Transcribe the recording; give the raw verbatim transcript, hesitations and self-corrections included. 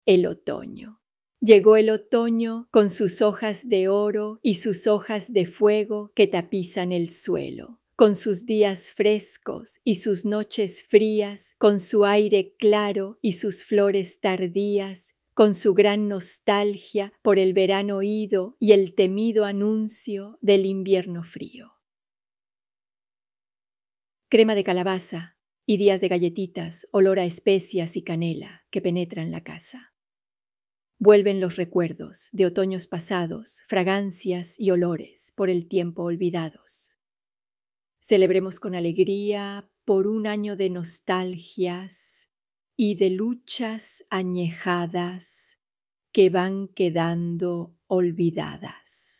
el otoño. Llegó el otoño con sus hojas de oro y sus hojas de fuego que tapizan el suelo, con sus días frescos y sus noches frías, con su aire claro y sus flores tardías, con su gran nostalgia por el verano ido y el temido anuncio del invierno frío. Crema de calabaza y días de galletitas, olor a especias y canela que penetran la casa. Vuelven los recuerdos de otoños pasados, fragancias y olores por el tiempo olvidados. Celebremos con alegría por un año de nostalgias y de luchas añejadas que van quedando olvidadas.